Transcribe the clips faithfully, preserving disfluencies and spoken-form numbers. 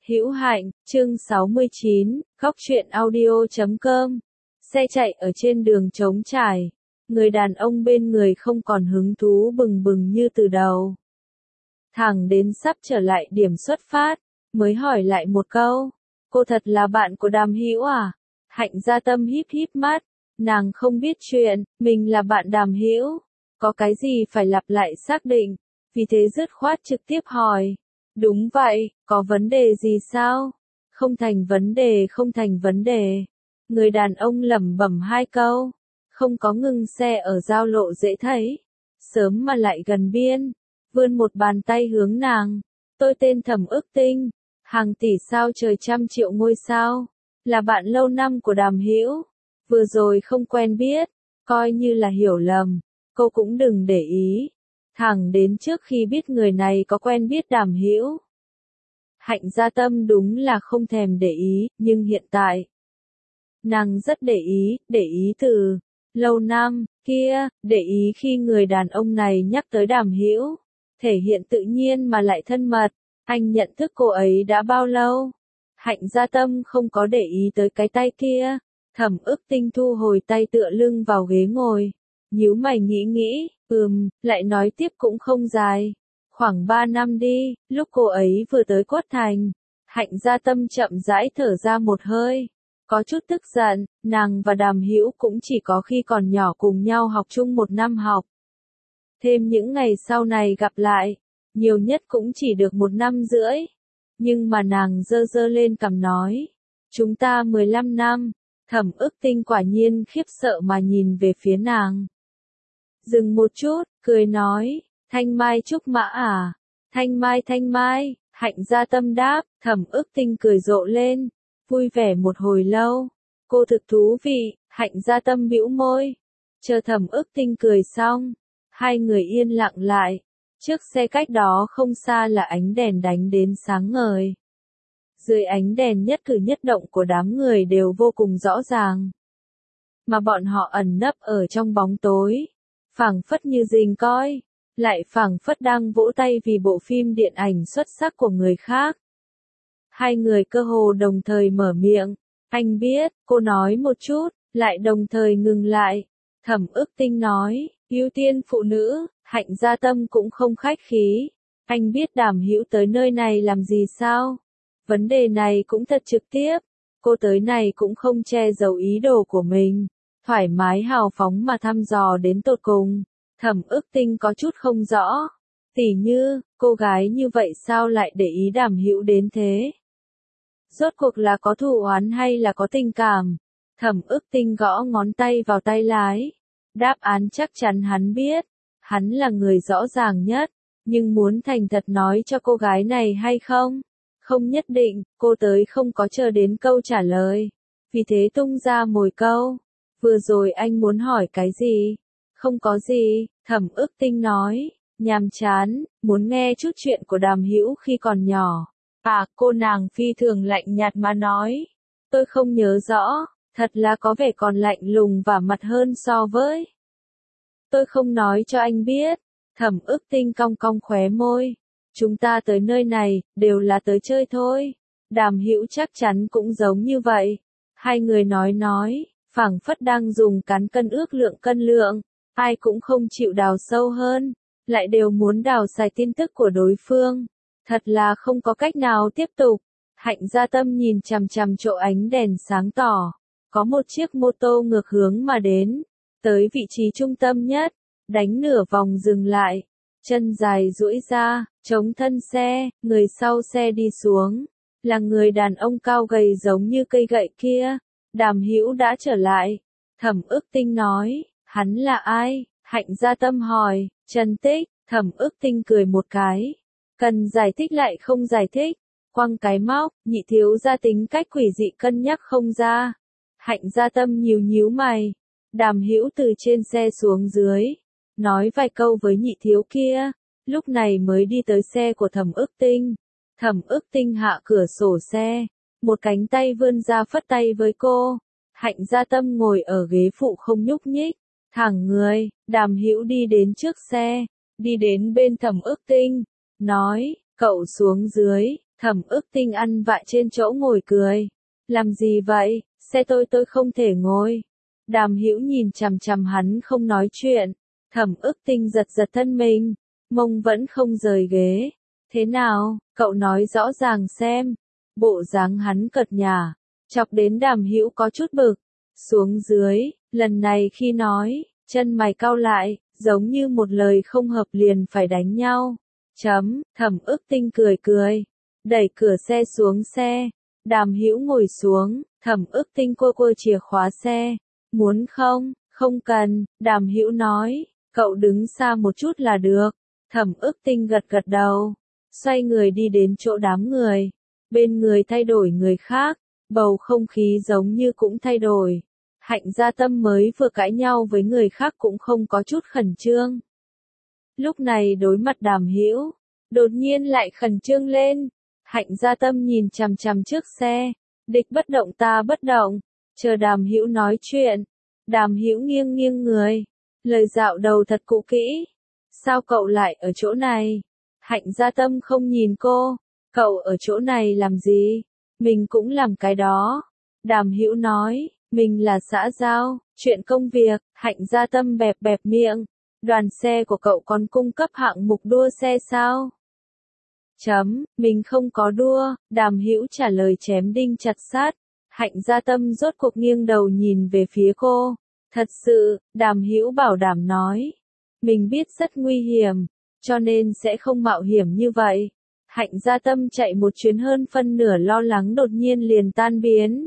Hữu Hạnh, chương sáu mươi chín, góc truyện audio chấm com. Xe chạy ở trên đường trống trải, người đàn ông bên người không còn hứng thú bừng bừng như từ đầu. Thẳng đến sắp trở lại điểm xuất phát, mới hỏi lại một câu, cô thật là bạn của Đàm Hữu à? Hạnh Gia Tâm híp híp mắt, nàng không biết chuyện, mình là bạn Đàm Hữu, có cái gì phải lặp lại xác định, vì thế dứt khoát trực tiếp hỏi. Đúng vậy, có vấn đề gì sao? Không thành vấn đề, không thành vấn đề. Người đàn ông lẩm bẩm hai câu, không có ngừng xe ở giao lộ dễ thấy, sớm mà lại gần biên, vươn một bàn tay hướng nàng. Tôi tên Thẩm Ức Tinh, hàng tỷ sao trời trăm triệu ngôi sao, là bạn lâu năm của Đàm Hữu, vừa rồi không quen biết, coi như là hiểu lầm, cô cũng đừng để ý. Thẳng đến trước khi biết người này có quen biết Đàm Hữu. Hạnh Gia Tâm đúng là không thèm để ý, nhưng hiện tại, nàng rất để ý, để ý từ lâu năm kia, để ý khi người đàn ông này nhắc tới Đàm Hữu, thể hiện tự nhiên mà lại thân mật. Anh nhận thức cô ấy đã bao lâu? Hạnh Gia Tâm không có để ý tới cái tay kia. Thẩm Ức Tinh thu hồi tay tựa lưng vào ghế ngồi, nhíu mày nghĩ nghĩ. Ừm, lại nói tiếp cũng không dài. Khoảng ba năm đi, lúc cô ấy vừa tới Quất Thành. Hạnh Gia Tâm chậm rãi thở ra một hơi. Có chút tức giận, nàng và Đàm Hữu cũng chỉ có khi còn nhỏ cùng nhau học chung một năm học. Thêm những ngày sau này gặp lại, nhiều nhất cũng chỉ được một năm rưỡi. Nhưng mà nàng giơ giơ lên cằm nói. Chúng ta mười lăm năm, Thẩm Ức Tinh quả nhiên khiếp sợ mà nhìn về phía nàng. Dừng một chút, cười nói, Thanh Mai Trúc Mã à? Thanh Mai Thanh Mai, Hạnh Gia Tâm đáp. Thẩm Ức Tinh cười rộ lên, vui vẻ một hồi lâu. Cô thực thú vị. Hạnh Gia Tâm bĩu môi. Chờ Thẩm Ức Tinh cười xong, hai người yên lặng lại. Trước xe cách đó không xa là ánh đèn đánh đến sáng ngời. Dưới ánh đèn nhất cử nhất động của đám người đều vô cùng rõ ràng. Mà bọn họ ẩn nấp ở trong bóng tối, phảng phất như rình coi, lại phảng phất đang vỗ tay vì bộ phim điện ảnh xuất sắc của người khác. Hai người cơ hồ đồng thời mở miệng, anh biết, cô nói một chút, lại đồng thời ngừng lại. Thẩm Ức Tinh nói, ưu tiên phụ nữ. Hạnh Gia Tâm cũng không khách khí. Anh biết Đàm Hữu tới nơi này làm gì sao? Vấn đề này cũng thật trực tiếp. Cô tới này cũng không che giấu ý đồ của mình. Thoải mái hào phóng mà thăm dò đến tột cùng. Thẩm Ức Tinh có chút không rõ. Tỉ như, cô gái như vậy sao lại để ý Đàm Hữu đến thế? Rốt cuộc là có thù oán hay là có tình cảm? Thẩm Ức Tinh gõ ngón tay vào tay lái. Đáp án chắc chắn hắn biết. Hắn là người rõ ràng nhất. Nhưng muốn thành thật nói cho cô gái này hay không? Không nhất định, cô tới không có chờ đến câu trả lời. Vì thế tung ra mồi câu. Vừa rồi anh muốn hỏi cái gì? Không có gì, Thẩm Ức Tinh nói, nhàm chán, muốn nghe chút chuyện của Đàm Hữu khi còn nhỏ. À, cô nàng phi thường lạnh nhạt mà nói. Tôi không nhớ rõ, thật là có vẻ còn lạnh lùng và mặt hơn so với. Tôi không nói cho anh biết. Thẩm Ức Tinh cong cong khóe môi. Chúng ta tới nơi này, đều là tới chơi thôi. Đàm Hữu chắc chắn cũng giống như vậy. Hai người nói nói, phảng phất đang dùng cán cân ước lượng cân lượng. Ai cũng không chịu đào sâu hơn, lại đều muốn đào xài tin tức của đối phương. Thật là không có cách nào tiếp tục. Hạnh Gia Tâm nhìn chằm chằm chỗ ánh đèn sáng tỏ. Có một chiếc mô tô ngược hướng mà đến. Tới vị trí trung tâm nhất. Đánh nửa vòng dừng lại. Chân dài duỗi ra, chống thân xe, người sau xe đi xuống. Là người đàn ông cao gầy giống như cây gậy kia. Đàm Hữu đã trở lại. Thẩm Ức Tinh nói. Hắn là ai? Hạnh Gia Tâm hỏi. Trần Tích. Thẩm Ức Tinh cười một cái. Cần giải thích lại không giải thích. Quăng cái móc, nhị thiếu gia tính cách quỷ dị cân nhắc không ra. Hạnh Gia Tâm nhíu nhíu mày. Đàm Hữu từ trên xe xuống dưới. Nói vài câu với nhị thiếu kia. Lúc này mới đi tới xe của Thẩm Ức Tinh. Thẩm Ức Tinh hạ cửa sổ xe. Một cánh tay vươn ra phất tay với cô. Hạnh Gia Tâm ngồi ở ghế phụ không nhúc nhích. Thẳng người, Đàm Hữu đi đến trước xe, đi đến bên Thẩm Ức Tinh, nói, cậu xuống dưới. Thẩm ức tinh ăn vạ trên chỗ ngồi cười. Làm gì vậy, xe tôi tôi không thể ngồi. Đàm Hữu nhìn chằm chằm hắn không nói chuyện. Thẩm ức tinh giật giật thân mình, mông vẫn không rời ghế. Thế nào, cậu nói rõ ràng xem. Bộ dáng hắn cợt nhả, chọc đến Đàm Hữu có chút bực. Xuống dưới, lần này khi nói, chân mày cau lại, giống như một lời không hợp liền phải đánh nhau. Chấm, Thẩm ức tinh cười cười, đẩy cửa xe xuống xe. Đàm Hữu ngồi xuống, Thẩm ức tinh cua cua chìa khóa xe. Muốn không, không cần, Đàm Hữu nói, cậu đứng xa một chút là được. Thẩm ức tinh gật gật đầu, xoay người đi đến chỗ đám người. Bên người thay đổi người khác, bầu không khí giống như cũng thay đổi. Hạnh Gia Tâm mới vừa cãi nhau với người khác cũng không có chút khẩn trương. Lúc này đối mặt Đàm Hữu, đột nhiên lại khẩn trương lên. Hạnh Gia Tâm nhìn chằm chằm trước xe, địch bất động ta bất động, chờ Đàm Hữu nói chuyện. Đàm Hữu nghiêng nghiêng người, lời dạo đầu thật cũ kỹ. Sao cậu lại ở chỗ này? Hạnh Gia Tâm không nhìn cô, cậu ở chỗ này làm gì? Mình cũng làm cái đó. Đàm Hữu nói, mình là xã giao, chuyện công việc. Hạnh Gia Tâm bẹp bẹp miệng, đoàn xe của cậu còn cung cấp hạng mục đua xe sao? Chấm, mình không có đua. Đàm Hữu trả lời chém đinh chặt sắt. Hạnh Gia Tâm rốt cuộc nghiêng đầu nhìn về phía cô. Thật sự, Đàm Hữu bảo đảm nói. Mình biết rất nguy hiểm, cho nên sẽ không mạo hiểm như vậy. Hạnh Gia Tâm chạy một chuyến hơn phân nửa lo lắng đột nhiên liền tan biến.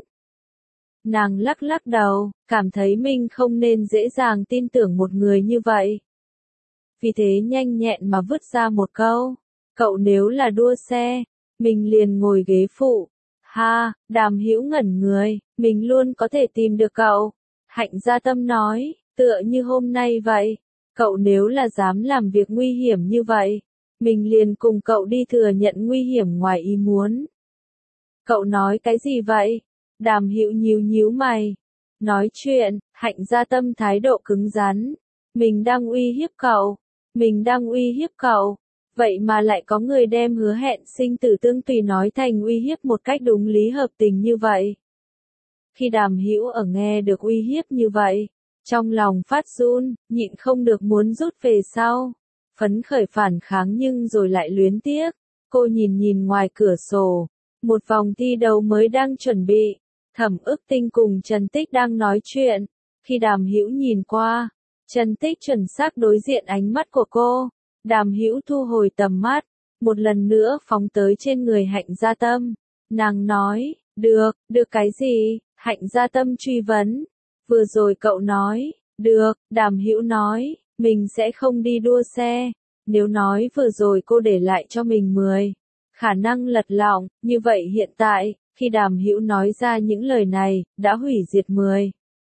Nàng lắc lắc đầu, cảm thấy mình không nên dễ dàng tin tưởng một người như vậy. Vì thế nhanh nhẹn mà vứt ra một câu. Cậu nếu là đua xe, mình liền ngồi ghế phụ. Ha, Đàm Hữu ngẩn người, mình luôn có thể tìm được cậu. Hạnh Gia Tâm nói, tựa như hôm nay vậy. Cậu nếu là dám làm việc nguy hiểm như vậy, mình liền cùng cậu đi thừa nhận nguy hiểm ngoài ý muốn. Cậu nói cái gì vậy? Đàm Hữu nhíu nhíu mày. Nói chuyện, Hạnh Gia Tâm thái độ cứng rắn. Mình đang uy hiếp cậu. Mình đang uy hiếp cậu. Vậy mà lại có người đem hứa hẹn sinh tử tương tùy nói thành uy hiếp một cách đúng lý hợp tình như vậy. Khi Đàm Hữu ở nghe được uy hiếp như vậy, trong lòng phát run, nhịn không được muốn rút về sau. Phấn khởi phản kháng nhưng rồi lại luyến tiếc. Cô nhìn nhìn ngoài cửa sổ. Một vòng thi đấu mới đang chuẩn bị. Thẩm ức tinh cùng Trần Tích đang nói chuyện. Khi Đàm Hữu nhìn qua, Trần Tích chuẩn xác đối diện ánh mắt của cô. Đàm Hữu thu hồi tầm mắt, một lần nữa phóng tới trên người Hạnh Gia Tâm. Nàng nói, được, được cái gì? Hạnh Gia Tâm truy vấn. Vừa rồi cậu nói, được. Đàm Hữu nói, mình sẽ không đi đua xe. Nếu nói vừa rồi cô để lại cho mình mười khả năng lật lọng, như vậy hiện tại, khi Đàm Hữu nói ra những lời này, đã hủy diệt mười.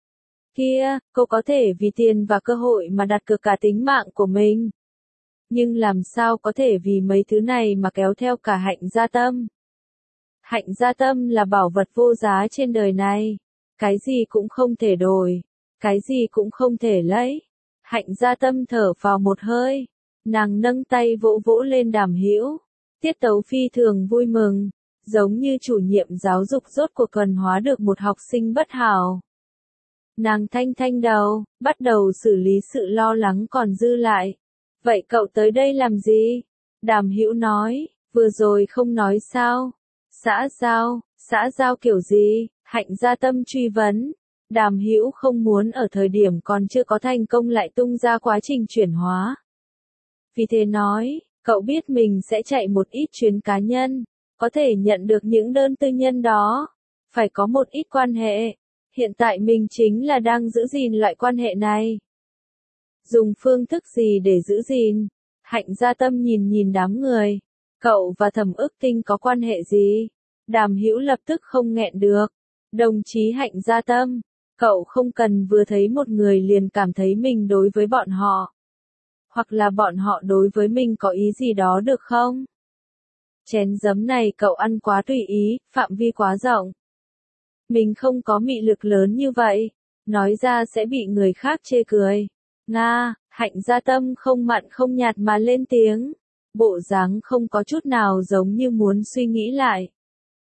Kia, cô có thể vì tiền và cơ hội mà đặt cược cả tính mạng của mình. Nhưng làm sao có thể vì mấy thứ này mà kéo theo cả Hạnh Gia Tâm? Hạnh Gia Tâm là bảo vật vô giá trên đời này. Cái gì cũng không thể đổi. Cái gì cũng không thể lấy. Hạnh Gia Tâm thở vào một hơi. Nàng nâng tay vỗ vỗ lên Đàm Hữu. Tiết tấu phi thường vui mừng. Giống như chủ nhiệm giáo dục rốt cuộc thuần hóa được một học sinh bất hảo. Nàng thanh thanh đầu, bắt đầu xử lý sự lo lắng còn dư lại. Vậy cậu tới đây làm gì? Đàm Hữu nói, vừa rồi không nói sao? Xã giao, xã giao kiểu gì? Hạnh Gia Tâm truy vấn. Đàm Hữu không muốn ở thời điểm còn chưa có thành công lại tung ra quá trình chuyển hóa. Vì thế nói, cậu biết mình sẽ chạy một ít chuyến cá nhân, có thể nhận được những đơn tư nhân đó. Phải có một ít quan hệ. Hiện tại mình chính là đang giữ gìn loại quan hệ này. Dùng phương thức gì để giữ gìn? Hạnh Gia Tâm nhìn nhìn đám người. Cậu và Thẩm ức tinh có quan hệ gì? Đàm Hữu lập tức không nghẹn được. Đồng chí Hạnh Gia Tâm, cậu không cần vừa thấy một người liền cảm thấy mình đối với bọn họ. Hoặc là bọn họ đối với mình có ý gì đó được không? Chén giấm này cậu ăn quá tùy ý, phạm vi quá rộng. Mình không có mị lực lớn như vậy. Nói ra sẽ bị người khác chê cười. Nga, Hạnh Gia Tâm không mặn không nhạt mà lên tiếng. bộ dáng không có chút nào giống như muốn suy nghĩ lại.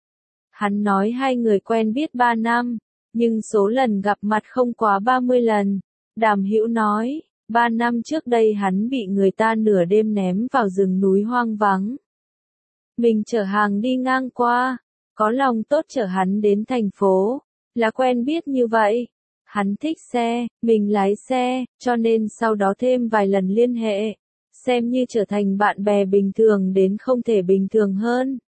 Hắn nói hai người quen biết ba năm, nhưng số lần gặp mặt không quá ba mươi lần. Đàm Hữu nói, ba năm trước đây hắn bị người ta nửa đêm ném vào rừng núi hoang vắng. Mình chở hàng đi ngang qua, có lòng tốt chở hắn đến thành phố, là quen biết như vậy. Hắn thích xe, mình lái xe, cho nên sau đó thêm vài lần liên hệ, xem như trở thành bạn bè bình thường đến không thể bình thường hơn.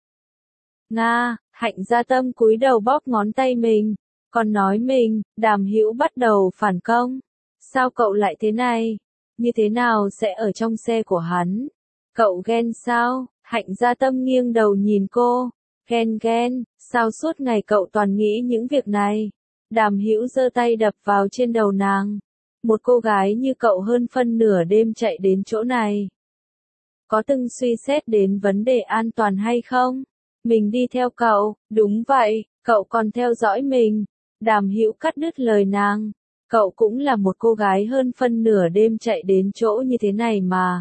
Nga, Hạnh Gia Tâm cúi đầu bóp ngón tay mình, còn nói mình, Đàm Hữu bắt đầu phản công. Sao cậu lại thế này? Như thế nào sẽ ở trong xe của hắn? Cậu ghen sao? Hạnh Gia Tâm nghiêng đầu nhìn cô. Ghen ghen, sao suốt ngày cậu toàn nghĩ những việc này? Đàm Hữu giơ tay đập vào trên đầu nàng. Một cô gái như cậu hơn phân nửa đêm chạy đến chỗ này. Có từng suy xét đến vấn đề an toàn hay không? Mình đi theo cậu, đúng vậy, cậu còn theo dõi mình. Đàm Hữu cắt đứt lời nàng. Cậu cũng là một cô gái hơn phân nửa đêm chạy đến chỗ như thế này mà.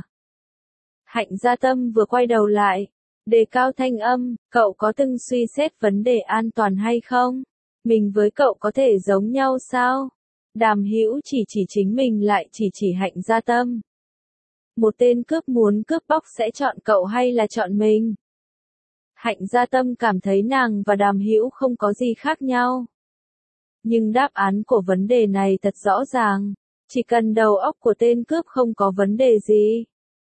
Hạnh Gia Tâm vừa quay đầu lại, đề cao thanh âm, cậu có từng suy xét vấn đề an toàn hay không? Mình với cậu có thể giống nhau sao? Đàm Hữu chỉ chỉ chính mình lại chỉ chỉ Hạnh Gia Tâm. Một tên cướp muốn cướp bóc sẽ chọn cậu hay là chọn mình? Hạnh Gia Tâm cảm thấy nàng và Đàm Hữu không có gì khác nhau. Nhưng đáp án của vấn đề này thật rõ ràng, chỉ cần đầu óc của tên cướp không có vấn đề gì,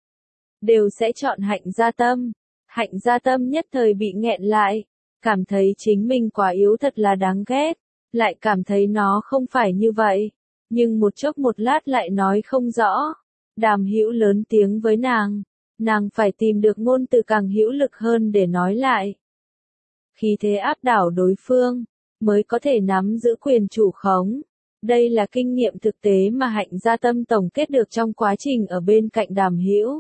đều sẽ chọn Hạnh Gia Tâm. Hạnh Gia Tâm nhất thời bị nghẹn lại, cảm thấy chính mình quá yếu thật là đáng ghét, lại cảm thấy nó không phải như vậy, nhưng một chốc một lát lại nói không rõ. Đàm Hữu lớn tiếng với nàng, nàng phải tìm được ngôn từ càng hữu lực hơn để nói lại. Khí thế áp đảo đối phương, mới có thể nắm giữ quyền chủ khống. Đây là kinh nghiệm thực tế mà Hạnh Gia Tâm tổng kết được trong quá trình ở bên cạnh Đàm Hữu.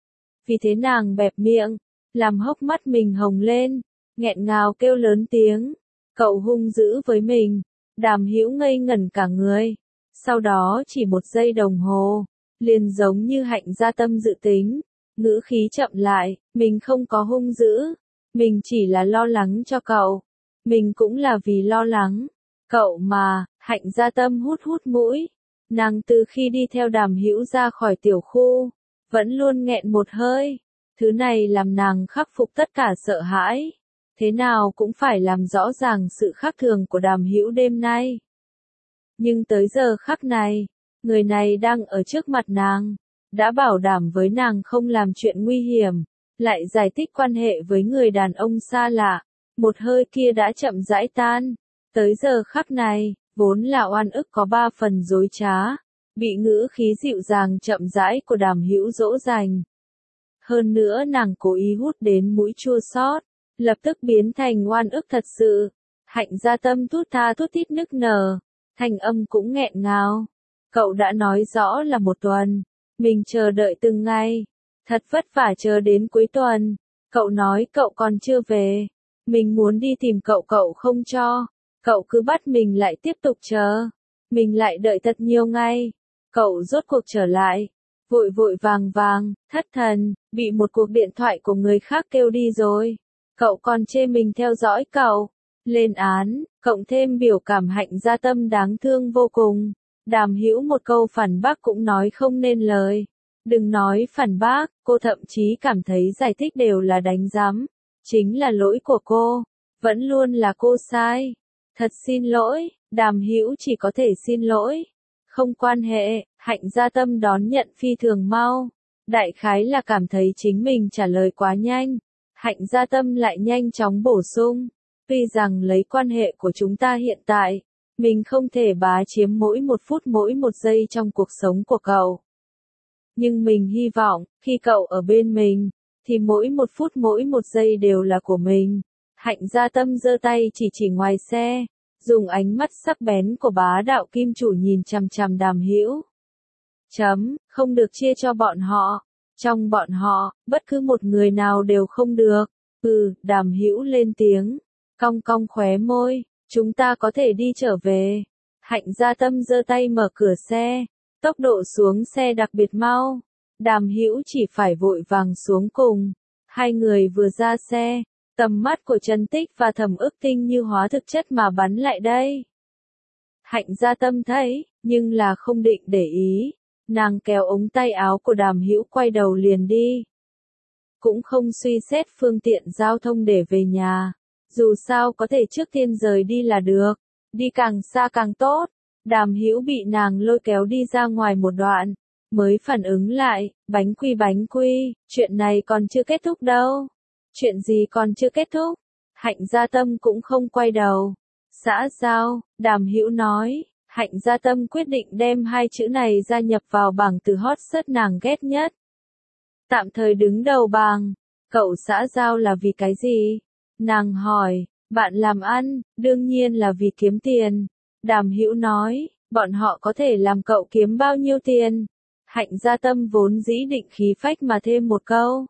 Vì thế nàng bẹp miệng, làm hốc mắt mình hồng lên, nghẹn ngào kêu lớn tiếng, cậu hung dữ với mình. Đàm Hữu ngây ngẩn cả người, sau đó chỉ một giây đồng hồ, liền giống như Hạnh Gia Tâm dự tính, ngữ khí chậm lại, mình không có hung dữ, mình chỉ là lo lắng cho cậu. Mình cũng là vì lo lắng cậu mà. Hạnh Gia Tâm hút hút mũi, nàng từ khi đi theo Đàm Hữu ra khỏi tiểu khu, vẫn luôn nghẹn một hơi. Thứ này làm nàng khắc phục tất cả sợ hãi, thế nào cũng phải làm rõ ràng sự khác thường của Đàm Hữu đêm nay. Nhưng tới giờ khắc này, người này đang ở trước mặt nàng, đã bảo đảm với nàng không làm chuyện nguy hiểm, lại giải thích quan hệ với người đàn ông xa lạ. Một hơi kia đã chậm rãi tan. Tới giờ khắc này, vốn là oan ức có ba phần dối trá, bị ngữ khí dịu dàng chậm rãi của Đàm Hữu dỗ dành. Hơn nữa nàng cố ý hút đến mũi chua xót, lập tức biến thành oan ức thật sự. Hạnh Gia Tâm thút tha thút thít nức nở, thanh âm cũng nghẹn ngào. Cậu đã nói rõ là một tuần, mình chờ đợi từng ngày, thật vất vả chờ đến cuối tuần. Cậu nói cậu còn chưa về. Mình muốn đi tìm cậu cậu không cho, cậu cứ bắt mình lại tiếp tục chờ. Mình lại đợi thật nhiều ngày, cậu rốt cuộc trở lại, vội vội vàng vàng, thất thần, bị một cuộc điện thoại của người khác kêu đi rồi. Cậu còn chê mình theo dõi cậu, lên án, cộng thêm biểu cảm Hạnh Gia Tâm đáng thương vô cùng. Đàm Hữu một câu phản bác cũng nói không nên lời. Đừng nói phản bác, cô thậm chí cảm thấy giải thích đều là đánh giám. Chính là lỗi của cô, vẫn luôn là cô sai. Thật xin lỗi, Đàm Hữu chỉ có thể xin lỗi. Không quan hệ, Hạnh Gia Tâm đón nhận phi thường mau. Đại khái là cảm thấy chính mình trả lời quá nhanh. Hạnh Gia Tâm lại nhanh chóng bổ sung. Tuy rằng lấy quan hệ của chúng ta hiện tại, mình không thể bá chiếm mỗi một phút mỗi một giây trong cuộc sống của cậu. Nhưng mình hy vọng, khi cậu ở bên mình, thì mỗi một phút mỗi một giây đều là của mình. Hạnh Gia Tâm giơ tay chỉ chỉ ngoài xe, dùng ánh mắt sắc bén của bá đạo kim chủ nhìn chằm chằm Đàm Hữu. Chấm, không được chia cho bọn họ. Trong bọn họ, bất cứ một người nào đều không được. Ừ, Đàm Hữu lên tiếng, cong cong khóe môi, chúng ta có thể đi trở về. Hạnh Gia Tâm giơ tay mở cửa xe, tốc độ xuống xe đặc biệt mau. Đàm Hữu chỉ phải vội vàng xuống cùng. Hai người vừa ra xe, tầm mắt của Trần Tích và Thẩm Ức Tinh như hóa thực chất mà bắn lại đây. Hạnh Gia Tâm thấy, nhưng là không định để ý. Nàng kéo ống tay áo của Đàm Hữu quay đầu liền đi. Cũng không suy xét phương tiện giao thông để về nhà. Dù sao có thể trước tiên rời đi là được. Đi càng xa càng tốt. Đàm Hữu bị nàng lôi kéo đi ra ngoài một đoạn. Mới phản ứng lại, bánh quy bánh quy, chuyện này còn chưa kết thúc đâu. Chuyện gì còn chưa kết thúc? Hạnh Gia Tâm cũng không quay đầu. Xã giao, Đàm Hữu nói, Hạnh Gia Tâm quyết định đem hai chữ này gia nhập vào bảng từ hot search nàng ghét nhất. Tạm thời đứng đầu bảng, cậu xã giao là vì cái gì? Nàng hỏi, bạn làm ăn, đương nhiên là vì kiếm tiền. Đàm Hữu nói, bọn họ có thể làm cậu kiếm bao nhiêu tiền? Hạnh Gia Tâm vốn dĩ định khí phách mà thêm một câu.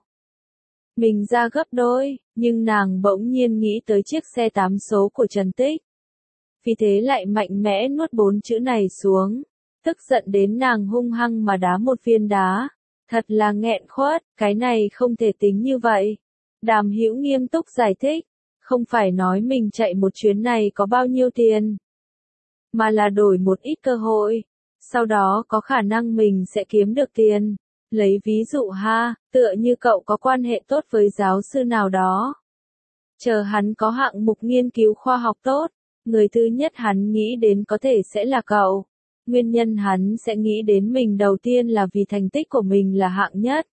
Mình ra gấp đôi, nhưng nàng bỗng nhiên nghĩ tới chiếc xe tám số của Trần Tích. Vì thế lại mạnh mẽ nuốt bốn chữ này xuống. Tức giận đến nàng hung hăng mà đá một viên đá. Thật là nghẹn khuất, cái này không thể tính như vậy. Đàm Hữu nghiêm túc giải thích. Không phải nói mình chạy một chuyến này có bao nhiêu tiền. Mà là đổi một ít cơ hội. Sau đó có khả năng mình sẽ kiếm được tiền. Lấy ví dụ ha, tựa như cậu có quan hệ tốt với giáo sư nào đó. Chờ hắn có hạng mục nghiên cứu khoa học tốt, người thứ nhất hắn nghĩ đến có thể sẽ là cậu. Nguyên nhân hắn sẽ nghĩ đến mình đầu tiên là vì thành tích của mình là hạng nhất.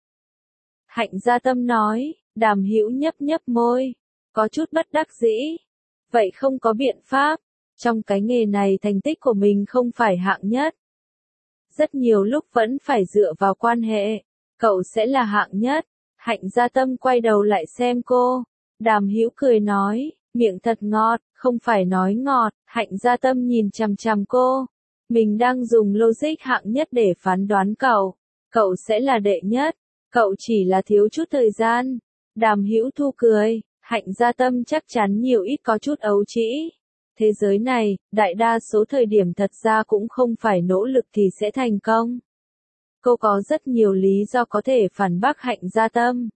Hạnh Gia Tâm nói, Đàm Hữu nhấp nhấp môi, có chút bất đắc dĩ. Vậy không có biện pháp, trong cái nghề này thành tích của mình không phải hạng nhất. Rất nhiều lúc vẫn phải dựa vào quan hệ, cậu sẽ là hạng nhất. Hạnh Gia Tâm quay đầu lại xem cô. Đàm Hữu cười nói, miệng thật ngọt, không phải nói ngọt. Hạnh Gia Tâm nhìn chằm chằm cô. Mình đang dùng logic hạng nhất để phán đoán cậu. Cậu sẽ là đệ nhất. Cậu chỉ là thiếu chút thời gian. Đàm Hữu thu cười. Hạnh Gia Tâm chắc chắn nhiều ít có chút ấu trĩ. Thế giới này, đại đa số thời điểm thật ra cũng không phải nỗ lực thì sẽ thành công. Cô có rất nhiều lý do có thể phản bác Hạnh Gia Tâm.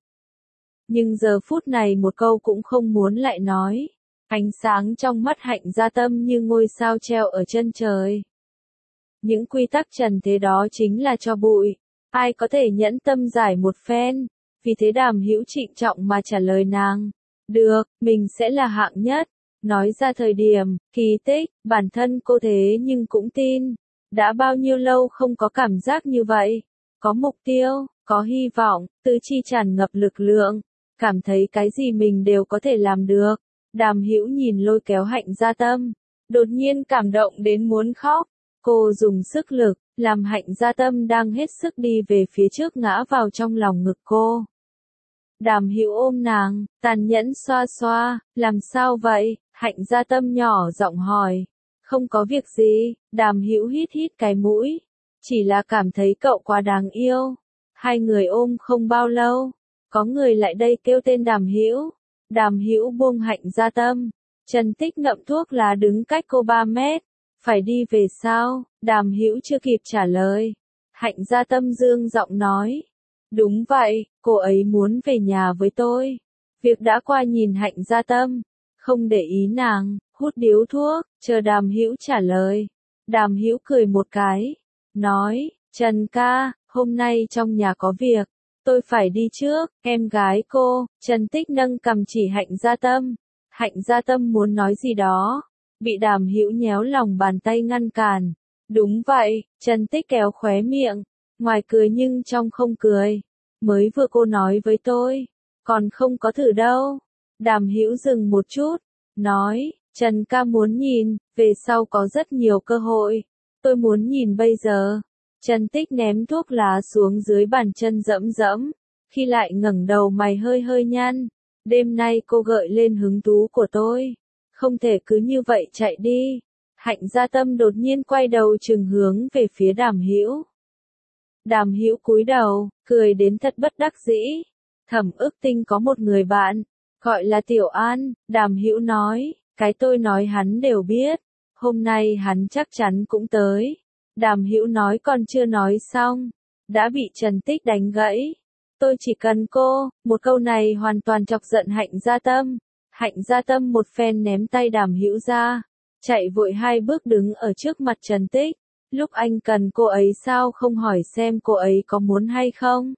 Nhưng giờ phút này một câu cũng không muốn lại nói. Ánh sáng trong mắt Hạnh Gia Tâm như ngôi sao treo ở chân trời. Những quy tắc trần thế đó chính là cho bụi. Ai có thể nhẫn tâm giải một phen. Vì thế Đàm Hữu trịnh trọng mà trả lời nàng. Được, mình sẽ là hạng nhất. Nói ra thời điểm, kỳ tích, bản thân cô thế nhưng cũng tin. Đã bao nhiêu lâu không có cảm giác như vậy. Có mục tiêu, có hy vọng, tứ chi tràn ngập lực lượng. Cảm thấy cái gì mình đều có thể làm được. Đàm Hữu nhìn lôi kéo Hạnh Gia Tâm. Đột nhiên cảm động đến muốn khóc. Cô dùng sức lực, làm Hạnh Gia Tâm đang hết sức đi về phía trước ngã vào trong lòng ngực cô. Đàm Hữu ôm nàng, tàn nhẫn xoa xoa, làm sao vậy? Hạnh Gia Tâm nhỏ giọng hỏi. Không có việc gì, Đàm Hữu hít hít cái mũi. Chỉ là cảm thấy cậu quá đáng yêu. Hai người ôm không bao lâu, có người lại đây kêu tên Đàm Hữu. Đàm Hữu buông Hạnh Gia Tâm. Trần Tích ngậm thuốc lá đứng cách cô ba mét. Phải đi về sao? Đàm Hữu chưa kịp trả lời. Hạnh Gia Tâm dương giọng nói. Đúng vậy, cô ấy muốn về nhà với tôi. Việc đã qua nhìn Hạnh Gia Tâm. Không để ý nàng, hút điếu thuốc, chờ Đàm Hữu trả lời. Đàm Hữu cười một cái. Nói, Trần ca, hôm nay trong nhà có việc. Tôi phải đi trước, em gái cô. Trần Tích nâng cầm chỉ Hạnh Gia Tâm. Hạnh Gia Tâm muốn nói gì đó. Bị Đàm Hữu nhéo lòng bàn tay ngăn cản. Đúng vậy, Trần Tích kéo khóe miệng. Ngoài cười nhưng trong không cười. Mới vừa cô nói với tôi. Còn không có thử đâu. Đàm Hữu dừng một chút. Nói, Trần ca muốn nhìn. Về sau có rất nhiều cơ hội. Tôi muốn nhìn bây giờ. Trần Tích ném thuốc lá xuống dưới bàn chân dẫm dẫm. Khi lại ngẩng đầu mày hơi hơi nhăn. Đêm nay cô gợi lên hứng thú của tôi. Không thể cứ như vậy chạy đi. Hạnh Gia Tâm đột nhiên quay đầu trừng hướng về phía Đàm Hữu. Đàm Hữu cúi đầu, cười đến thật bất đắc dĩ. Thẩm Ức Tinh có một người bạn, gọi là Tiểu An. Đàm Hữu nói, cái tôi nói hắn đều biết. Hôm nay hắn chắc chắn cũng tới. Đàm Hữu nói còn chưa nói xong. đã bị Trần Tích đánh gãy. Tôi chỉ cần cô, một câu này hoàn toàn chọc giận Hạnh Gia Tâm. Hạnh Gia Tâm một phen ném tay Đàm Hữu ra, chạy vội hai bước đứng ở trước mặt Trần Tích. Lúc anh cần cô ấy sao không hỏi xem cô ấy có muốn hay không?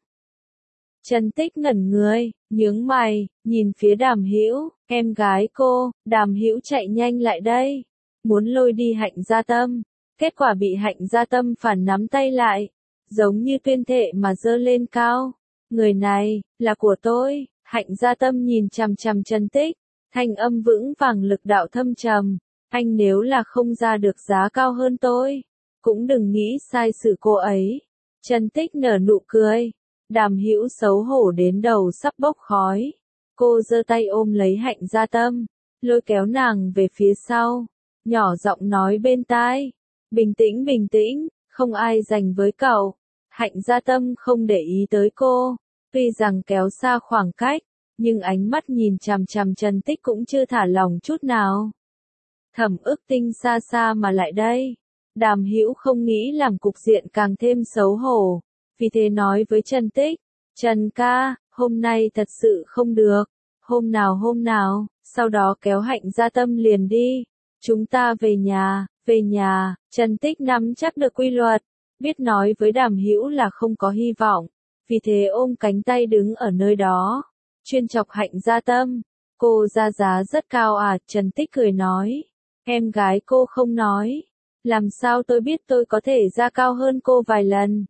Trần Tích ngẩn người, nhướng mày, nhìn phía Đàm Hữu, em gái cô. Đàm Hữu chạy nhanh lại đây, muốn lôi đi Hạnh Gia Tâm, kết quả bị Hạnh Gia Tâm phản nắm tay lại, giống như tuyên thệ mà giơ lên cao. Người này, là của tôi. Hạnh Gia Tâm nhìn chằm chằm Trần Tích, thanh âm vững vàng lực đạo thâm trầm. Anh nếu là không ra được giá cao hơn tôi, cũng đừng nghĩ sai xử cô ấy. Trần Tích nở nụ cười. Đàm Hữu xấu hổ đến đầu sắp bốc khói. Cô giơ tay ôm lấy Hạnh Gia Tâm, lôi kéo nàng về phía sau, nhỏ giọng nói bên tai. Bình tĩnh bình tĩnh, không ai giành với cậu. Hạnh Gia Tâm không để ý tới cô, tuy rằng kéo xa khoảng cách, nhưng ánh mắt nhìn chằm chằm Trần Tích cũng chưa thả lòng chút nào. Thẩm Ức Tinh xa xa mà lại đây. Đàm Hữu không nghĩ làm cục diện càng thêm xấu hổ, vì thế nói với Trần Tích, Trần ca, hôm nay thật sự không được, hôm nào hôm nào, sau đó kéo Hạnh Gia Tâm liền đi. Chúng ta về nhà, về nhà. Trần Tích nắm chắc được quy luật, biết nói với Đàm Hữu là không có hy vọng, vì thế ôm cánh tay đứng ở nơi đó, chuyên chọc Hạnh Gia Tâm. Cô ra giá rất cao à? Trần Tích cười nói. Em gái cô không nói, làm sao tôi biết tôi có thể ra cao hơn cô vài lần.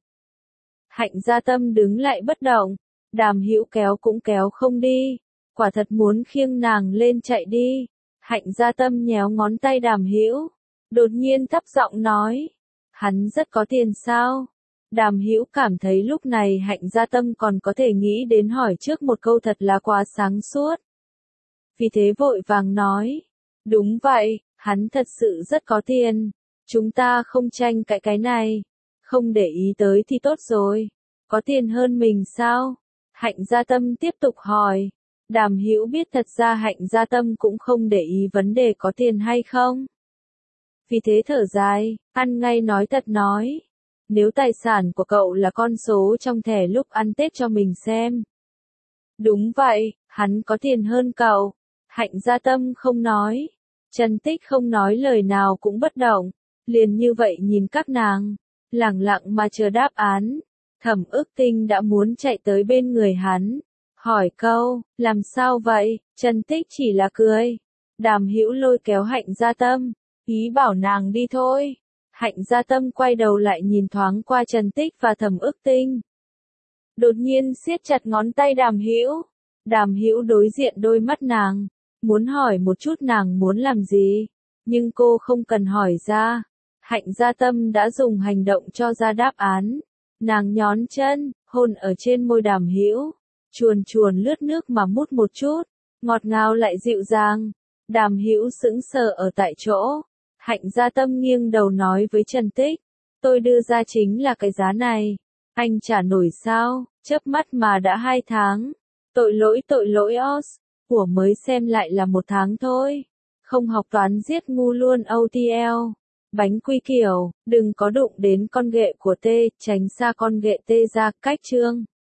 Hạnh Gia Tâm đứng lại bất động, Đàm Hữu kéo cũng kéo không đi, quả thật muốn khiêng nàng lên chạy đi. Hạnh Gia Tâm nhéo ngón tay Đàm Hữu, đột nhiên thấp giọng nói, hắn rất có tiền sao? Đàm Hữu cảm thấy lúc này Hạnh Gia Tâm còn có thể nghĩ đến hỏi trước một câu thật là quá sáng suốt. Vì thế vội vàng nói, đúng vậy, hắn thật sự rất có tiền, chúng ta không tranh cãi cái này, không để ý tới thì tốt rồi. Có tiền hơn mình sao? Hạnh Gia Tâm tiếp tục hỏi. Đàm Hữu biết thật ra Hạnh Gia Tâm cũng không để ý vấn đề có tiền hay không. Vì thế thở dài, ăn ngay nói thật nói. Nếu tài sản của cậu là con số trong thẻ lúc ăn Tết cho mình xem. Đúng vậy, hắn có tiền hơn cậu. Hạnh Gia Tâm không nói. Trần Tích không nói lời nào cũng bất động. Liền như vậy nhìn các nàng, lẳng lặng mà chờ đáp án. Thẩm Ức Tinh đã muốn chạy tới bên người hắn, hỏi câu, làm sao vậy? Trần Tích chỉ là cười. Đàm Hữu lôi kéo Hạnh Gia Tâm, ý bảo nàng đi thôi. Hạnh Gia Tâm quay đầu lại nhìn thoáng qua Trần Tích và Thẩm Ức Tinh. Đột nhiên siết chặt ngón tay Đàm Hữu. Đàm Hữu đối diện đôi mắt nàng, muốn hỏi một chút nàng muốn làm gì, nhưng cô không cần hỏi ra. Hạnh Gia Tâm đã dùng hành động cho ra đáp án. Nàng nhón chân, hôn ở trên môi Đàm Hữu, chuồn chuồn lướt nước mà mút một chút, ngọt ngào lại dịu dàng. Đàm Hữu sững sờ ở tại chỗ. Hạnh Gia Tâm nghiêng đầu nói với Trần Tích, tôi đưa ra chính là cái giá này, anh trả nổi sao? Chớp mắt mà đã hai tháng. Tội lỗi tội lỗi os, của mới xem lại là một tháng thôi. Không học toán giết ngu luôn ô tê lờ. Bánh quy kiểu, đừng có đụng đến con ghệ của T, tránh xa con ghệ T ra, cách chương.